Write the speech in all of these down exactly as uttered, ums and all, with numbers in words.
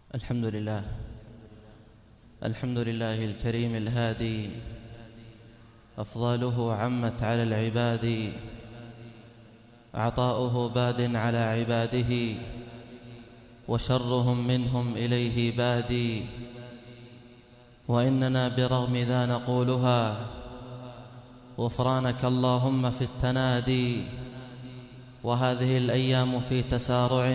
الحمد لله الحمد لله الكريم الهادي، أفضاله عمت على العباد، عطاؤه باد على عباده، وشرهم منهم إليه بادي. وإننا برغم ذا نقولها غفرانك اللهم في التنادي. وهذه الأيام في تسارع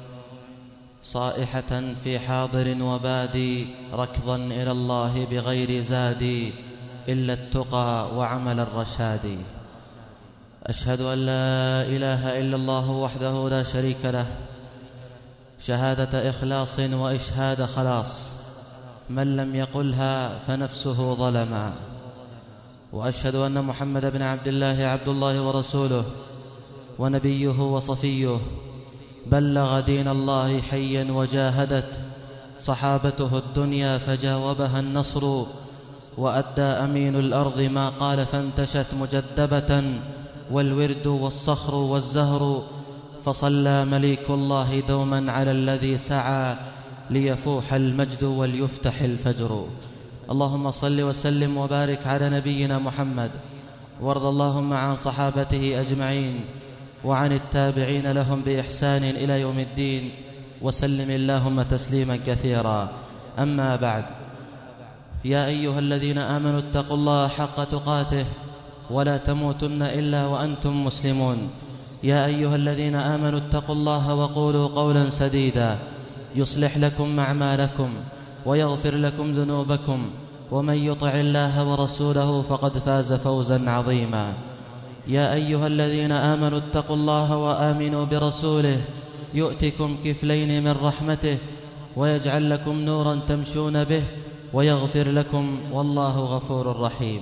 صائحة في حاضر وبادي، ركضا إلى الله بغير زاد إلا التقى وعمل الرشاد. أشهد أن لا إله إلا الله وحده لا شريك له، شهادة إخلاص وإشهاد خلاص، من لم يقلها فنفسه ظلما. وأشهد أن محمد بن عبد الله عبد الله ورسوله ونبيه وصفيه، بلغ دين الله حيا وجاهدت صحابته الدنيا فجاوبها النصر، وأدى أمين الأرض ما قال فانتشت مجدبة، والورد والصخر والزهر، فصلى مليك الله دوما على الذي سعى ليفوح المجد وليفتح الفجر. اللهم صل وسلم وبارك على نبينا محمد، وارض اللهم عن صحابته أجمعين وعن التابعين لهم بإحسان إلى يوم الدين، وسلم اللهم تسليما كثيرا. أما بعد، يا أيها الذين آمنوا اتقوا الله حق تقاته ولا تموتن إلا وأنتم مسلمون. يا أيها الذين آمنوا اتقوا الله وقولوا قولا سديدا يصلح لكم أعمالكم ويغفر لكم ذنوبكم، ومن يطع الله ورسوله فقد فاز فوزا عظيما. يا أيها الذين آمنوا اتقوا الله وآمنوا برسوله يؤتكم كفلين من رحمته ويجعل لكم نورا تمشون به ويغفر لكم، والله غفور رحيم.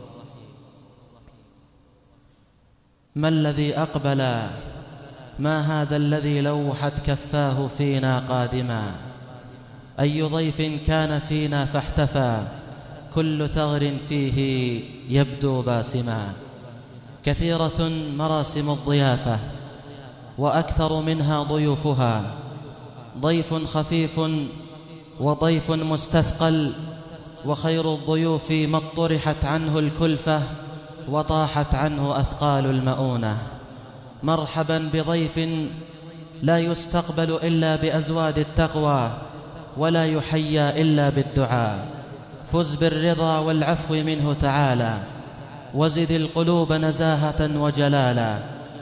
ما الذي أقبل؟ ما هذا الذي لوحت كفاه فينا قادما؟ أي ضيف كان فينا فاحتفى، كل ثغر فيه يبدو باسما. كثيرة مراسم الضيافة وأكثر منها ضيوفها، ضيف خفيف وضيف مستثقل، وخير الضيوف ما اطرحت عنه الكلفة وطاحت عنه أثقال المؤونة. مرحبا بضيف لا يستقبل إلا بأزواد التقوى، ولا يحيى إلا بالدعاء. فز بالرضا والعفو منه تعالى، وزد القلوب نزاهة وجلالا،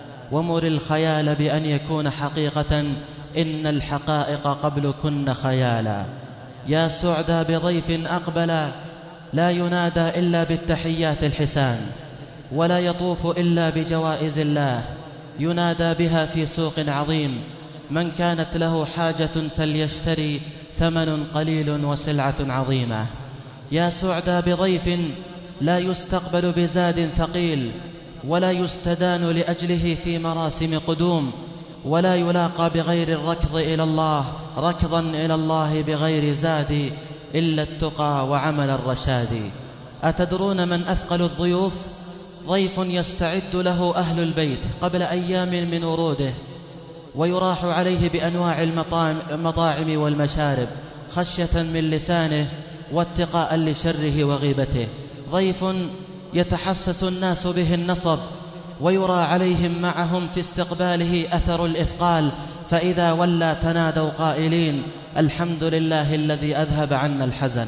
ومر الخيال بأن يكون حقيقة، إن الحقائق قبل كن خيالا. يا سعدا بضيف أقبلا، لا ينادى إلا بالتحيات الحسان، ولا يطوف إلا بجوائز الله ينادى بها في سوق عظيم. من كانت له حاجة فليشتري، ثمن قليل وسلعة عظيمة. يا سعدا بضيف لا يستقبل بزاد ثقيل، ولا يستدان لأجله في مراسم قدوم، ولا يلاقى بغير الركض إلى الله ركضا إلى الله بغير زاد إلا التقى وعمل الرشاد. أتدرون من أثقل الضيوف؟ ضيف يستعد له أهل البيت قبل أيام من وروده، ويراح عليه بأنواع المطاعم والمشارب خشية من لسانه واتقاء لشره وغيبته. ضيف يتحسس الناس به النصب، ويرى عليهم معهم في استقباله أثر الإثقال، فإذا ولى تنادوا قائلين الحمد لله الذي أذهب عنا الحزن.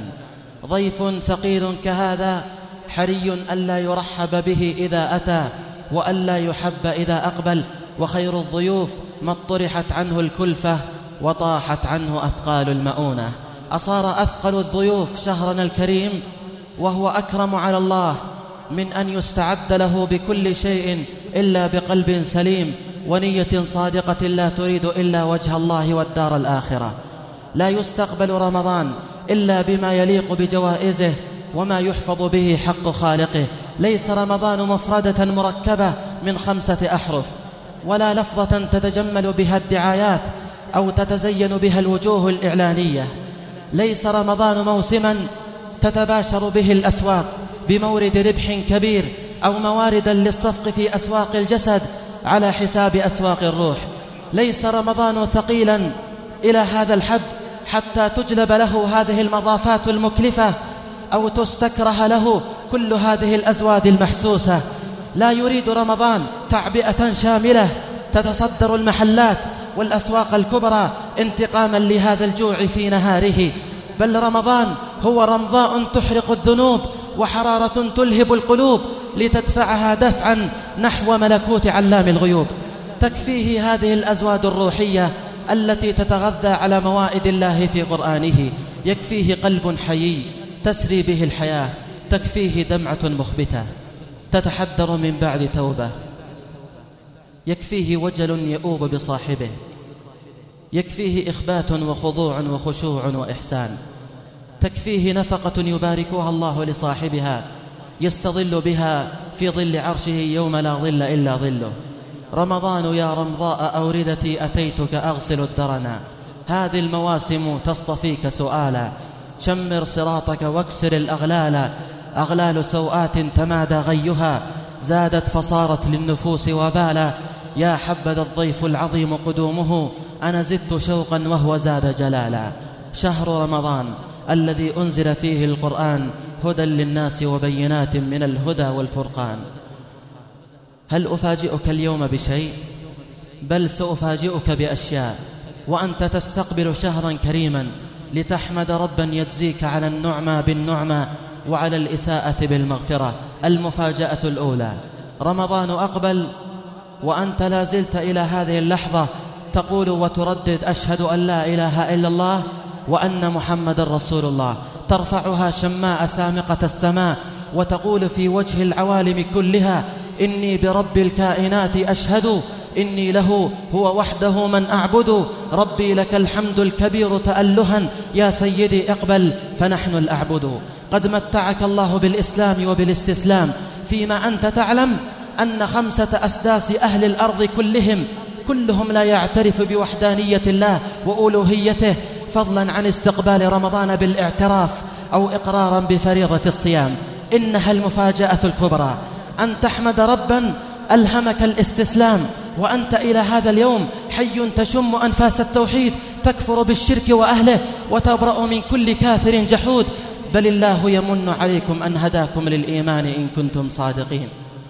ضيف ثقيل كهذا حري ألا يرحب به إذا أتى، وألا يحب إذا أقبل. وخير الضيوف ما اطرحت عنه الكلفة وطاحت عنه أثقال المؤونة. أصار أثقل الضيوف شهرنا الكريم، وهو أكرم على الله من أن يستعد له بكل شيء إلا بقلب سليم ونية صادقة لا تريد إلا وجه الله والدار الآخرة. لا يستقبل رمضان إلا بما يليق بجوائزه وما يحفظ به حق خالقه. ليس رمضان مفردة مركبة من خمسة أحرف، ولا لفظة تتجمل بها الدعايات أو تتزين بها الوجوه الإعلانية. ليس رمضان موسما تتباشر به الأسواق بمورد ربح كبير، أو مواردا للصفق في أسواق الجسد على حساب أسواق الروح. ليس رمضان ثقيلا إلى هذا الحد حتى تجلب له هذه المضافات المكلفة أو تستكره له كل هذه الأزواد المحسوسة. لا يريد رمضان تعبئة شاملة تتصدر المحلات والأسواق الكبرى انتقاما لهذا الجوع في نهاره، بل رمضان هو رمضاء تحرق الذنوب وحرارة تلهب القلوب لتدفعها دفعا نحو ملكوت علام الغيوب. تكفيه هذه الأزواد الروحية التي تتغذى على موائد الله في قرآنه، يكفيه قلب حيي تسري به الحياة، تكفيه دمعة مخبتة تتحدر من بعد توبة، يكفيه وجل يؤوب بصاحبه، يكفيه إخبات وخضوع وخشوع وإحسان، تكفيه نفقة يباركها الله لصاحبها يستظل بها في ظل عرشه يوم لا ظل إلا ظله. رمضان يا رمضاء أوردتي أتيتك أغسل الدرنا، هذه المواسم تصطفيك سؤالا، شمر صراطك واكسر الأغلال، أغلال سوآت تمادى غيها زادت فصارت للنفوس وبالا. يا حبذا الضيف العظيم قدومه، أنا زدت شوقا وهو زاد جلالا. شهر رمضان الذي أنزل فيه القرآن هدى للناس وبينات من الهدى والفرقان. هل أفاجئك اليوم بشيء؟ بل سأفاجئك بأشياء، وأنت تستقبل شهرا كريما لتحمد ربا يجزيك على النعمة بالنعمة وعلى الإساءة بالمغفرة. المفاجأة الأولى: رمضان أقبل وأنت لا زلت إلى هذه اللحظة تقول وتردد أشهد أن لا إله إلا الله وأن محمد رسول الله، ترفعها شماء سامقة السماء وتقول في وجه العوالم كلها إني برب الكائنات أشهد إني له هو وحده من أعبد، ربي لك الحمد الكبير تألها، يا سيدي اقبل فنحن الأعبد. قد متعك الله بالإسلام وبالاستسلام، فيما أنت تعلم أن خمسة أسداس أهل الأرض كلهم كلهم لا يعترف بوحدانية الله وألوهيته، فضلا عن استقبال رمضان بالاعتراف أو إقرارا بفريضة الصيام. إنها المفاجأة الكبرى أن تحمد ربا ألهمك الاستسلام وأنت إلى هذا اليوم حي تشم أنفاس التوحيد، تكفر بالشرك وأهله وتبرأ من كل كافر جحود. بل الله يمن عليكم أن هداكم للإيمان إن كنتم صادقين،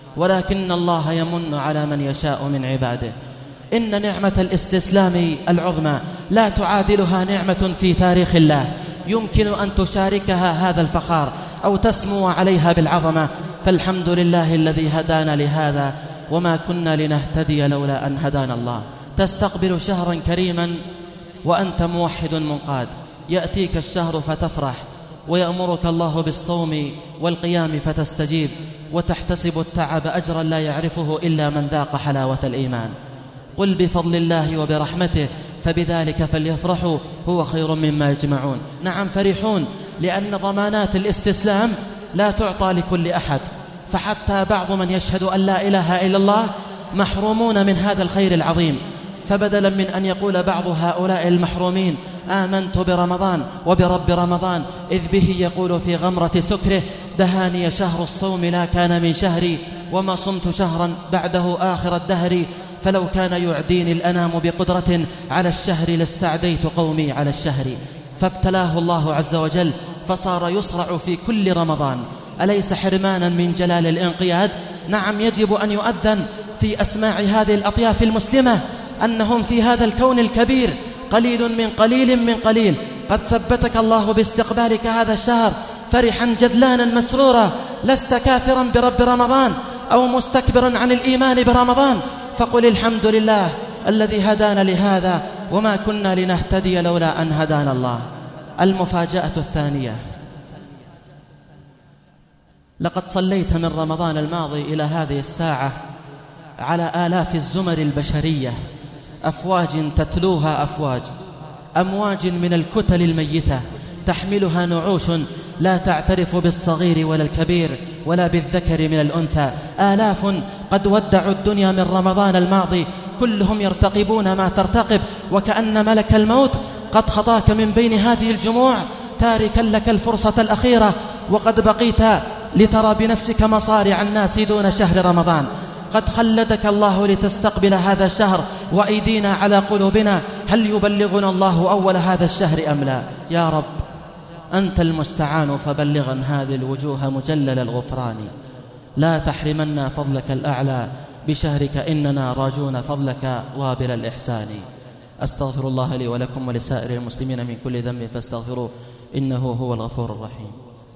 ولكن الله يمن على من يشاء من عباده. إن نعمة الاستسلام العظمى لا تعادلها نعمة في تاريخ الله يمكن أن تشاركها هذا الفخار أو تسمو عليها بالعظمة. فالحمد لله الذي هدانا لهذا وما كنا لنهتدي لولا أن هدانا الله. تستقبل شهرا كريما وأنت موحد منقاد، يأتيك الشهر فتفرح ويأمرك الله بالصوم والقيام فتستجيب، وتحتسب التعب أجرا لا يعرفه إلا من ذاق حلاوة الإيمان. قل بفضل الله وبرحمته فبذلك فليفرحوا هو خير مما يجمعون. نعم فرحون، لأن ضمانات الاستسلام لا تعطى لكل أحد، فحتى بعض من يشهد أن لا إله إلا الله محرومون من هذا الخير العظيم. فبدلا من أن يقول بعض هؤلاء المحرومين آمنت برمضان وبرب رمضان، إذ به يقول في غمرة سكره دهاني شهر الصوم لا كان من شهري وما صمت شهرا بعده آخر الدهر، فلو كان يعديني الأنام بقدرة على الشهر لاستعديت قومي على الشهر. فابتلاه الله عز وجل فصار يصرع في كل رمضان. أليس حرمانا من جلال الانقياد؟ نعم، يجب أن يؤذن في أسماع هذه الأطياف المسلمة أنهم في هذا الكون الكبير قليل من قليل من قليل قد ثبتك الله باستقبالك هذا الشهر فرحا جذلانا مسرورا، لست كافرا برب رمضان أو مستكبرا عن الإيمان برمضان، فقل الحمد لله الذي هدانا لهذا وما كنا لنهتدي لولا أن هدانا الله. المفاجأة الثانية: لقد صليت من رمضان الماضي إلى هذه الساعة على آلاف الزمر البشرية، أفواج تتلوها أفواج، أمواج من الكتل الميتة تحملها نعوش لا تعترف بالصغير ولا الكبير ولا بالذكر من الأنثى. آلاف قد ودعوا الدنيا من رمضان الماضي، كلهم يرتقبون ما ترتقب، وكأن ملك الموت قد خطاك من بين هذه الجموع تاركا لك الفرصة الأخيرة، وقد بقيت لترى بنفسك مصارع الناس دون شهر رمضان. قد خلدك الله لتستقبل هذا الشهر وأيدينا على قلوبنا هل يبلغنا الله أول هذا الشهر أم لا؟ يا رب أنت المستعان، فبلغا هذه الوجوه مجلل الغفران. لا تحرمنا فضلك الأعلى بشهرك، إننا راجون فضلك وابل الإحسان. أستغفر الله لي ولكم ولسائر المسلمين من كل ذنب فاستغفروه إنه هو الغفور الرحيم.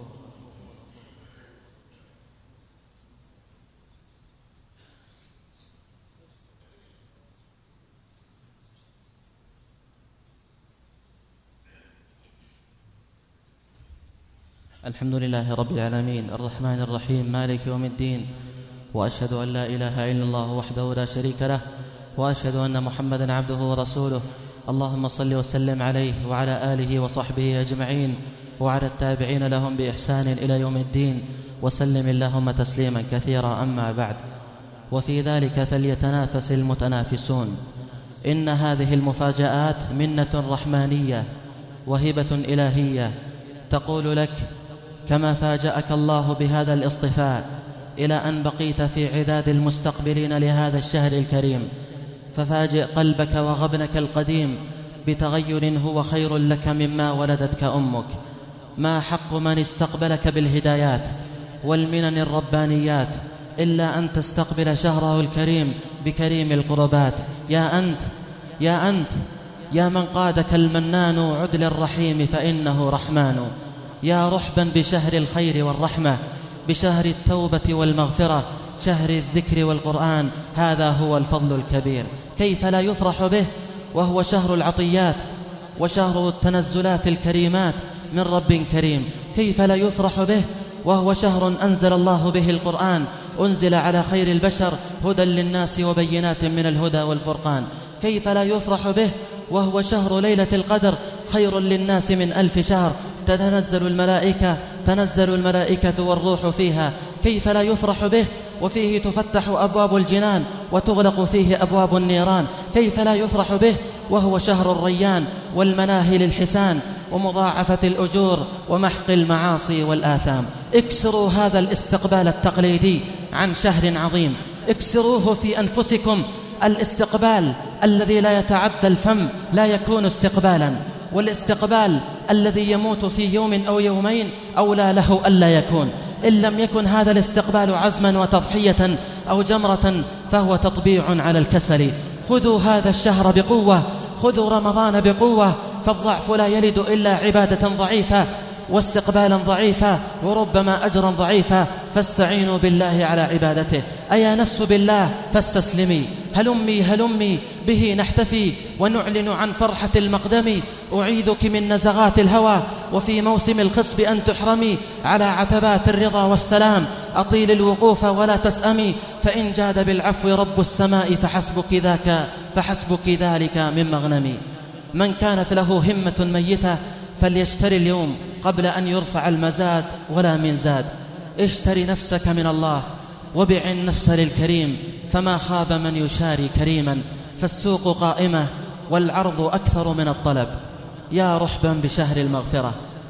الحمد لله رب العالمين الرحمن الرحيم مالك يوم الدين، وأشهد أن لا إله إلا الله وحده لا شريك له، وأشهد أن محمدا عبده ورسوله. اللهم صل وسلم عليه وعلى آله وصحبه أجمعين وعلى التابعين لهم بإحسان إلى يوم الدين، وسلم اللهم تسليما كثيرا. أما بعد، وفي ذلك فليتنافس المتنافسون. إن هذه المفاجآت منة رحمانية وهبة إلهية تقول لك كما فاجأك الله بهذا الاصطفاء إلى أن بقيت في عداد المستقبلين لهذا الشهر الكريم، ففاجئ قلبك وغبنك القديم بتغير هو خير لك مما ولدتك أمك. ما حق من استقبلك بالهدايات والمنن الربانيات إلا أن تستقبل شهره الكريم بكريم القربات. يا أنت يا أنت يا من قادك المنان عدل الرحيم فإنه رحمن. يا رحبا بشهر الخير والرحمة، بشهر التوبة والمغفرة، شهر الذكر والقرآن. هذا هو الفضل الكبير، كيف لا يفرح به وهو شهر العطيات وشهر التنزلات الكريمات من رب كريم. كيف لا يفرح به وهو شهر أنزل الله به القرآن، أنزل على خير البشر هدى للناس وبينات من الهدى والفرقان. كيف لا يفرح به وهو شهر ليلة القدر، خير للناس من ألف شهر، تتنزل الملائكة تنزل الملائكة والروح فيها. كيف لا يفرح به وفيه تفتح أبواب الجنان وتغلق فيه أبواب النيران. كيف لا يفرح به وهو شهر الريان والمناهل الحسان ومضاعفة الأجور ومحق المعاصي والآثام. اكسروا هذا الاستقبال التقليدي عن شهر عظيم، اكسروه في أنفسكم. الاستقبال الذي لا يتعدى الفم لا يكون استقبالا، والاستقبال الذي يموت في يوم أو يومين أولى له ألا يكون. إن لم يكن هذا الاستقبال عزما وتضحية أو جمرة فهو تطبيع على الكسل. خذوا هذا الشهر بقوة، خذوا رمضان بقوة، فالضعف لا يلد إلا عبادة ضعيفة واستقبالا ضعيفا وربما أجرا ضعيفا، فاستعينوا بالله على عبادته. أيا نفس بالله فاستسلمي، هلمي هلمي به نحتفي ونعلن عن فرحة المقدم. أعيذك من نزغات الهوى وفي موسم الخصب أن تحرمي، على عتبات الرضا والسلام أطيل الوقوف ولا تسأمي، فإن جاد بالعفو رب السماء فحسبك ذاك فحسبك ذلك من مغنمي. من كانت له همة ميتة فليشتري اليوم قبل أن يرفع المزاد ولا من زاد. اشتري نفسك من الله وبع النفس للكريم، فما خاب من يشاري كريما، فالسوق قائمة والعرض أكثر من الطلب. يا رحبا بشهر المغفرة،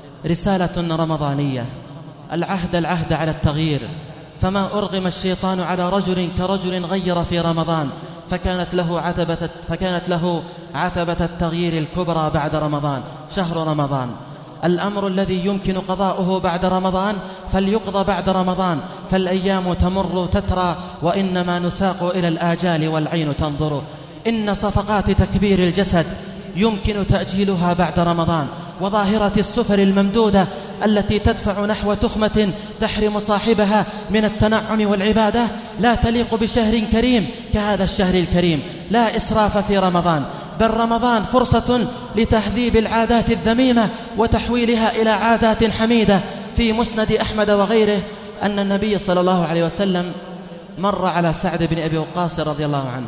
رسالة رمضانية، العهد العهد على التغيير. فما أرغم الشيطان على رجل كرجل غير في رمضان فكانت له عتبة, فكانت له عتبة التغيير الكبرى بعد رمضان، شهر رمضان. الأمر الذي يمكن قضاؤه بعد رمضان فليقضى بعد رمضان، فالأيام تمر تترى وإنما نساق إلى الآجال والعين تنظر. إن صفقات تكبير الجسد يمكن تأجيلها بعد رمضان، وظاهرة السفر الممدودة التي تدفع نحو تخمة تحرم صاحبها من التنعم والعبادة لا تليق بشهر كريم كهذا الشهر الكريم. لا إسراف في رمضان، بل رمضان فرصة لتهذيب العادات الذميمة وتحويلها إلى عادات حميدة. في مسند أحمد وغيره أن النبي صلى الله عليه وسلم مر على سعد بن أبي وقاص رضي الله عنه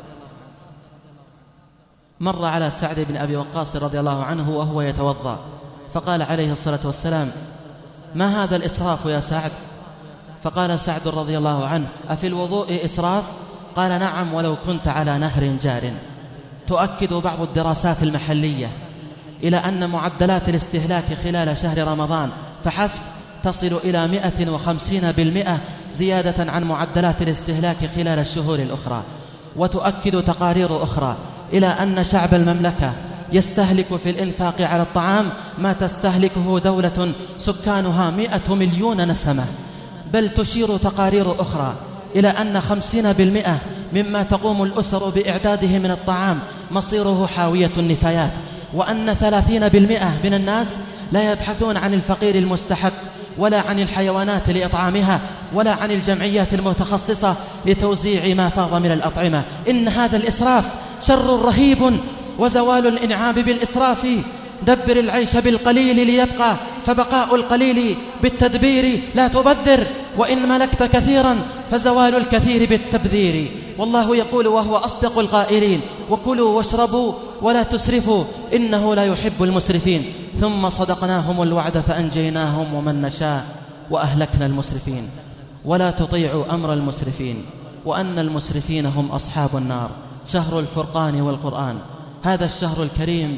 مر على سعد بن أبي وقاص رضي الله عنه وهو يتوضأ، فقال عليه الصلاة والسلام: ما هذا الإسراف يا سعد؟ فقال سعد رضي الله عنه: أفي الوضوء إسراف؟ قال: نعم، ولو كنت على نهر جار. تؤكد بعض الدراسات المحلية إلى أن معدلات الاستهلاك خلال شهر رمضان فحسب تصل إلى مئة وخمسين بالمئة زيادة عن معدلات الاستهلاك خلال الشهور الأخرى. وتؤكد تقارير أخرى إلى أن شعب المملكة يستهلك في الإنفاق على الطعام ما تستهلكه دولة سكانها مئة مليون نسمة. بل تشير تقارير أخرى إلى أن خمسين بالمئة مما تقوم الأسر بإعداده من الطعام مصيره حاوية النفايات، وأن ثلاثين بالمئة من الناس لا يبحثون عن الفقير المستحق ولا عن الحيوانات لإطعامها ولا عن الجمعيات المتخصصة لتوزيع ما فاض من الأطعمة. إن هذا الإسراف شر رهيب، وزوال الإنعام بالإسراف. دبر العيش بالقليل ليبقى، فبقاء القليل بالتدبير. لا تبذر، وإن ملكت كثيرا فزوال الكثير بالتبذير. والله يقول وهو أصدق القائلين: وكلوا واشربوا ولا تسرفوا إنه لا يحب المسرفين. ثم صدقناهم الوعد فأنجيناهم ومن نشاء وأهلكنا المسرفين. ولا تطيعوا أمر المسرفين، وأن المسرفين هم أصحاب النار. شهر الفرقان والقرآن، هذا الشهر الكريم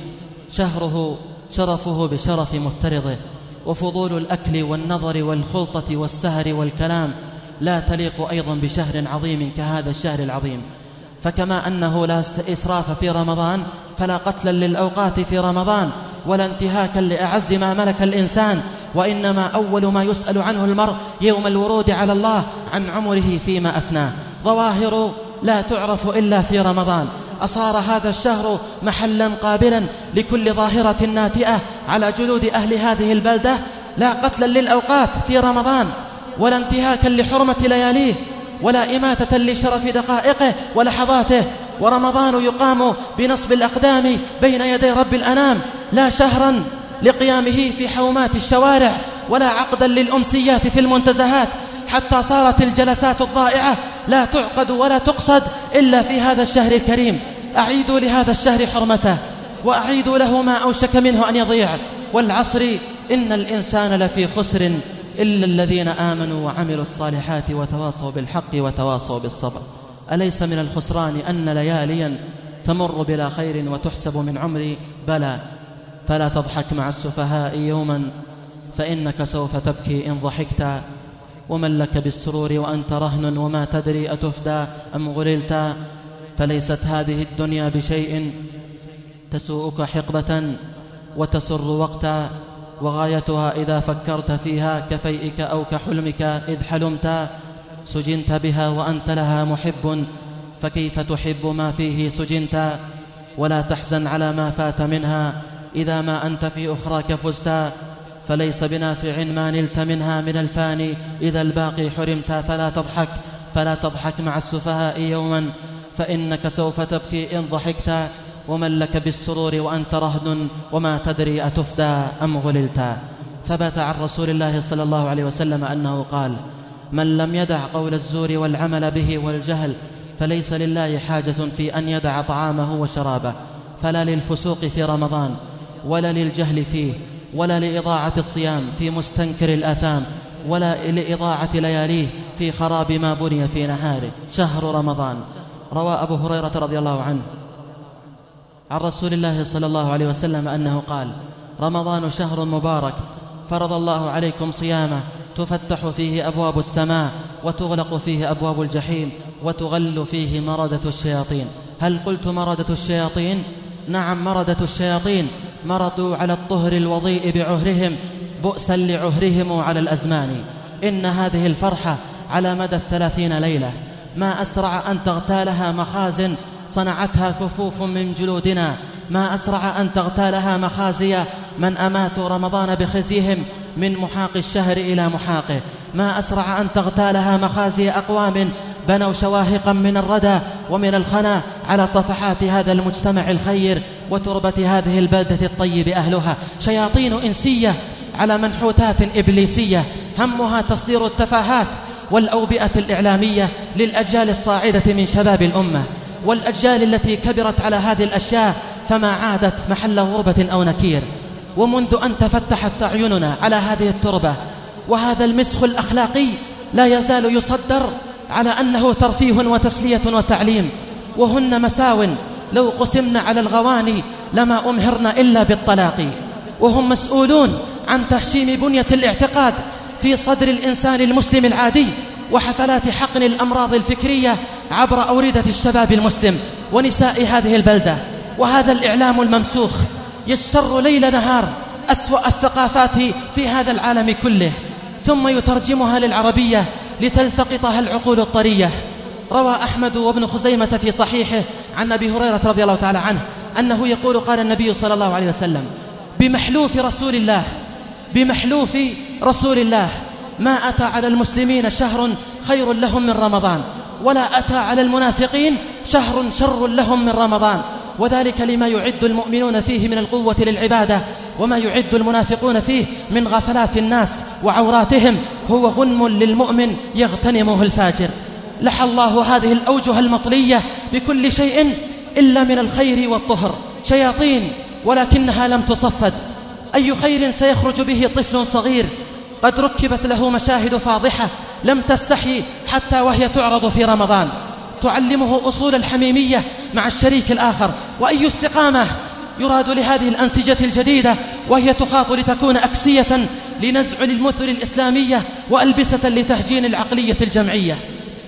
شهره شرفه بشرف مفترضه، وفضول الأكل والنظر والخلطة والسهر والكلام لا تليق أيضا بشهر عظيم كهذا الشهر العظيم. فكما أنه لا إسراف في رمضان فلا قتلا للأوقات في رمضان ولا انتهاكا لأعز ما ملك الإنسان، وإنما أول ما يسأل عنه المرء يوم الورود على الله عن عمره فيما أفناه. ظواهر لا تعرف إلا في رمضان. أصار هذا الشهر محلا قابلا لكل ظاهرة ناتئة على جلود أهل هذه البلدة. لا قتلا للأوقات في رمضان، ولا انتهاكا لحرمة لياليه، ولا إماتة لشرف دقائقه ولحظاته. ورمضان يقام بنصب الأقدام بين يدي رب الأنام، لا شهرا لقيامه في حومات الشوارع، ولا عقدا للأمسيات في المنتزهات، حتى صارت الجلسات الضائعة لا تعقد ولا تقصد إلا في هذا الشهر الكريم. أعيدوا لهذا الشهر حرمته، وأعيدوا له ما أوشك منه أن يضيع. والعصر إن الإنسان لفي خسر إلا الذين آمنوا وعملوا الصالحات وتواصوا بالحق وتواصوا بالصبر. أليس من الخسران أن لياليا تمر بلا خير وتحسب من عمري؟ بلى. فلا تضحك مع السفهاء يوما فإنك سوف تبكي إن ضحكت. ومن لك بالسرور وأنت رهن وما تدري أتفدى أم غللت. فليست هذه الدنيا بشيء تسوءك حقبة وتسر وقتا، وغايتها إذا فكرت فيها كفيئك أو كحلمك إذ حلمت. سجنت بها وأنت لها محب، فكيف تحب ما فيه سجنت. ولا تحزن على ما فات منها إذا ما أنت في أخراك فزت. فليس بنافع ما نلت منها من الفاني إذا الباقي حرمت. فلا تضحك فلا تضحك مع السفهاء يوما فإنك سوف تبكي إن ضحكت. ومن لك بالسرور وأنت رهن وما تدري أتفدى أم غللت. ثبت عن رسول الله صلى الله عليه وسلم أنه قال: من لم يدع قول الزور والعمل به والجهل فليس لله حاجة في أن يدع طعامه وشرابه. فلا للفسوق في رمضان، ولا للجهل فيه، ولا لإضاعة الصيام في مستنكر الآثام، ولا لإضاعة لياليه في خراب ما بني في نهاره. شهر رمضان. روى أبو هريرة رضي الله عنه عن رسول الله صلى الله عليه وسلم أنه قال: رمضان شهر مبارك فرض الله عليكم صيامه، تفتح فيه أبواب السماء وتغلق فيه أبواب الجحيم وتغل فيه مردة الشياطين. هل قلت مردة الشياطين؟ نعم، مردة الشياطين مرضوا على الطهر الوضيء بعهرهم بؤسا لعهرهم على الأزمان. إن هذه الفرحة على مدى الثلاثين ليلة ما أسرع أن تغتالها مخازن صنعتها كفوف من جلودنا، ما أسرع أن تغتالها مخازي من أماتوا رمضان بخزيهم من محاق الشهر إلى محاقه، ما أسرع أن تغتالها مخازي أقوام بنوا شواهقا من الردى ومن الخنا على صفحات هذا المجتمع الخير وتربة هذه البلدة الطيب أهلها. شياطين إنسية على منحوتات إبليسية همها تصدير التفاهات والأوبئة الإعلامية للأجيال الصاعدة من شباب الأمة، والأجيال التي كبرت على هذه الأشياء فما عادت محل غربة أو نكير. ومنذ أن تفتحت أعيننا على هذه التربة وهذا المسخ الأخلاقي لا يزال يصدر على أنه ترفيه وتسلية وتعليم، وهن مساو لو قسمن على الغواني لما أمهرن إلا بالطلاق. وهم مسؤولون عن تهشيم بنية الاعتقاد في صدر الإنسان المسلم العادي وحفلات حقن الأمراض الفكرية عبر أوردة الشباب المسلم. ونساء هذه البلدة. وهذا الإعلام الممسوخ يجتر ليل نهار أسوأ الثقافات في هذا العالم كله، ثم يترجمها للعربية لتلتقطها العقول الطرية. روى أحمد وابن خزيمة في صحيحه عن أبي هريرة رضي الله تعالى عنه أنه يقول: قال النبي صلى الله عليه وسلم: بمحلوف رسول الله بمحلوف رسول الله ما أتى على المسلمين شهر خير لهم من رمضان، ولا أتى على المنافقين شهر شر لهم من رمضان، وذلك لما يعد المؤمنون فيه من القوة للعبادة، وما يعد المنافقون فيه من غفلات الناس وعوراتهم هو غنم للمؤمن يغتنمه الفاجر. لحى الله هذه الأوجه المطلية بكل شيء إلا من الخير والطهر، شياطين ولكنها لم تصفد. أي خير سيخرج به طفل صغير قد ركبت له مشاهد فاضحة لم تستحي حتى وهي تعرض في رمضان، تعلمه أصول الحميمية مع الشريك الآخر. وأي استقامة يراد لهذه الأنسجة الجديدة وهي تخاط لتكون أكسية لنزع المثل الإسلامية وألبسة لتهجين العقلية الجمعية،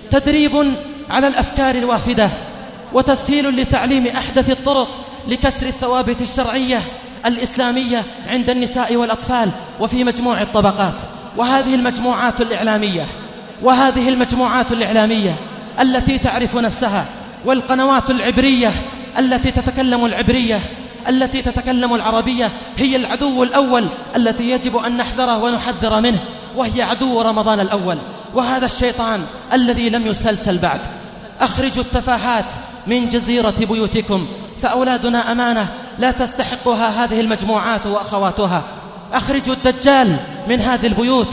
تدريب على الأفكار الوافدة، وتسهيل لتعليم أحدث الطرق لكسر الثوابت الشرعية الإسلامية عند النساء والأطفال وفي مجموع الطبقات. وهذه المجموعات الإعلامية وهذه المجموعات الإعلامية التي تعرف نفسها، والقنوات العبرية التي تتكلم العبرية التي تتكلم العربية هي العدو الأول التي يجب أن نحذره ونحذر منه، وهي عدو رمضان الأول، وهذا الشيطان الذي لم يسلسل بعد. أخرجوا التفاهات من جزيرة بيوتكم، فأولادنا أمانة لا تستحقها هذه المجموعات وأخواتها. أخرجوا الدجال من هذه البيوت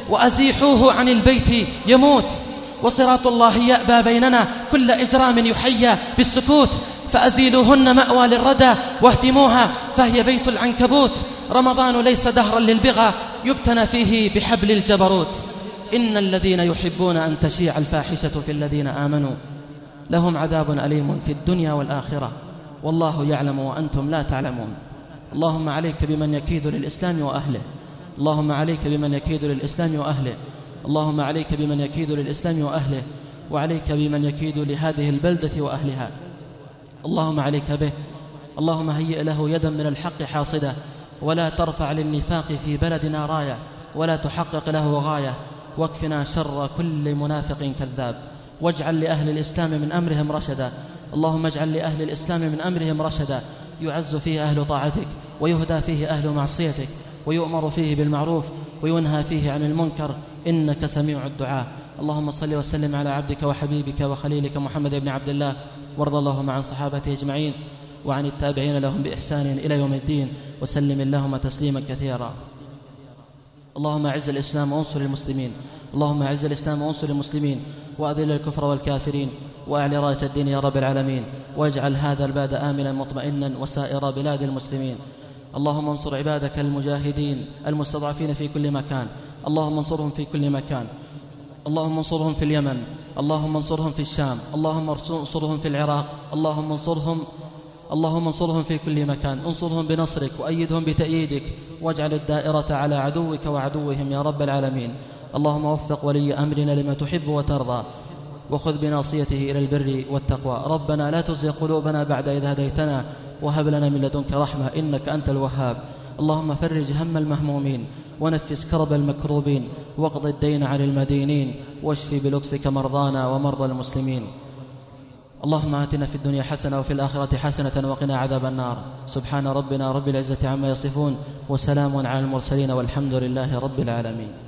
وأزيحوه عن البيت يموت. وصراط الله يأبى بيننا كل إجرام يحيى بالسكوت، فأزيلوهن مأوى للردى واهدموها فهي بيت العنكبوت. رمضان ليس دهرا للبغى يبتنى فيه بحبل الجبروت. إن الذين يحبون أن تشيع الفاحشة في الذين آمنوا لهم عذاب أليم في الدنيا والآخرة والله يعلم وأنتم لا تعلمون. اللهم عليك بمن يكيد للإسلام وأهله، اللهم عليك بمن يكيد للإسلام وأهله، اللهم عليك بمن يكيد للإسلام وأهله، وعليك بمن يكيد لهذه البلدة وأهلها. اللهم عليك به، اللهم هيئ له يدا من الحق حاصدة، ولا ترفع للنفاق في بلدنا راية، ولا تحقق له غاية، واكفنا شر كل منافق كذاب، واجعل لأهل الإسلام من أمرهم رشدا. اللهم اجعل لأهل الإسلام من أمرهم رشدا، يعز فيه أهل طاعتك، ويهدى فيه أهل معصيتك، ويؤمر فيه بالمعروف، وينهى فيه عن المنكر، إنك سميع الدعاء. اللهم صل وسلم على عبدك وحبيبك وخليلك محمد بن عبد الله، وارض اللهم عن صحابته أجمعين وعن التابعين لهم بإحسان إلى يوم الدين، وسلم اللهم تسليما كثيرا. اللهم أعز الإسلام وانصر المسلمين، اللهم أعز الإسلام وانصر المسلمين، وأذل الكفر والكافرين، وأعلي راية الدين يا رب العالمين، واجعل هذا البلد آمنا مطمئنا وسائر بلاد المسلمين. اللهم انصر عبادك المجاهدين المستضعفين في كل مكان، اللهم انصرهم في كل مكان، اللهم انصرهم في اليمن، اللهم انصرهم في الشام، اللهم انصرهم في العراق، اللهم انصرهم اللهم انصرهم في كل مكان، انصرهم بنصرك وأيدهم بتأييدك، واجعل الدائرة على عدوك وعدوهم يا رب العالمين. اللهم وفق ولي أمرنا لما تحب وترضى، وخذ بناصيته إلى البر والتقوى. ربنا لا تزغ قلوبنا بعد إذ هديتنا، وهب لنا من لدنك رحمة إنك أنت الوهاب. اللهم فرج هم المهمومين، ونفس كرب المكروبين، واقض الدين عن المدينين، واشف بلطفك مرضانا ومرضى المسلمين. اللهم آتنا في الدنيا حسنة وفي الآخرة حسنة وقنا عذاب النار. سبحان ربنا رب العزة عما يصفون، وسلام على المرسلين، والحمد لله رب العالمين.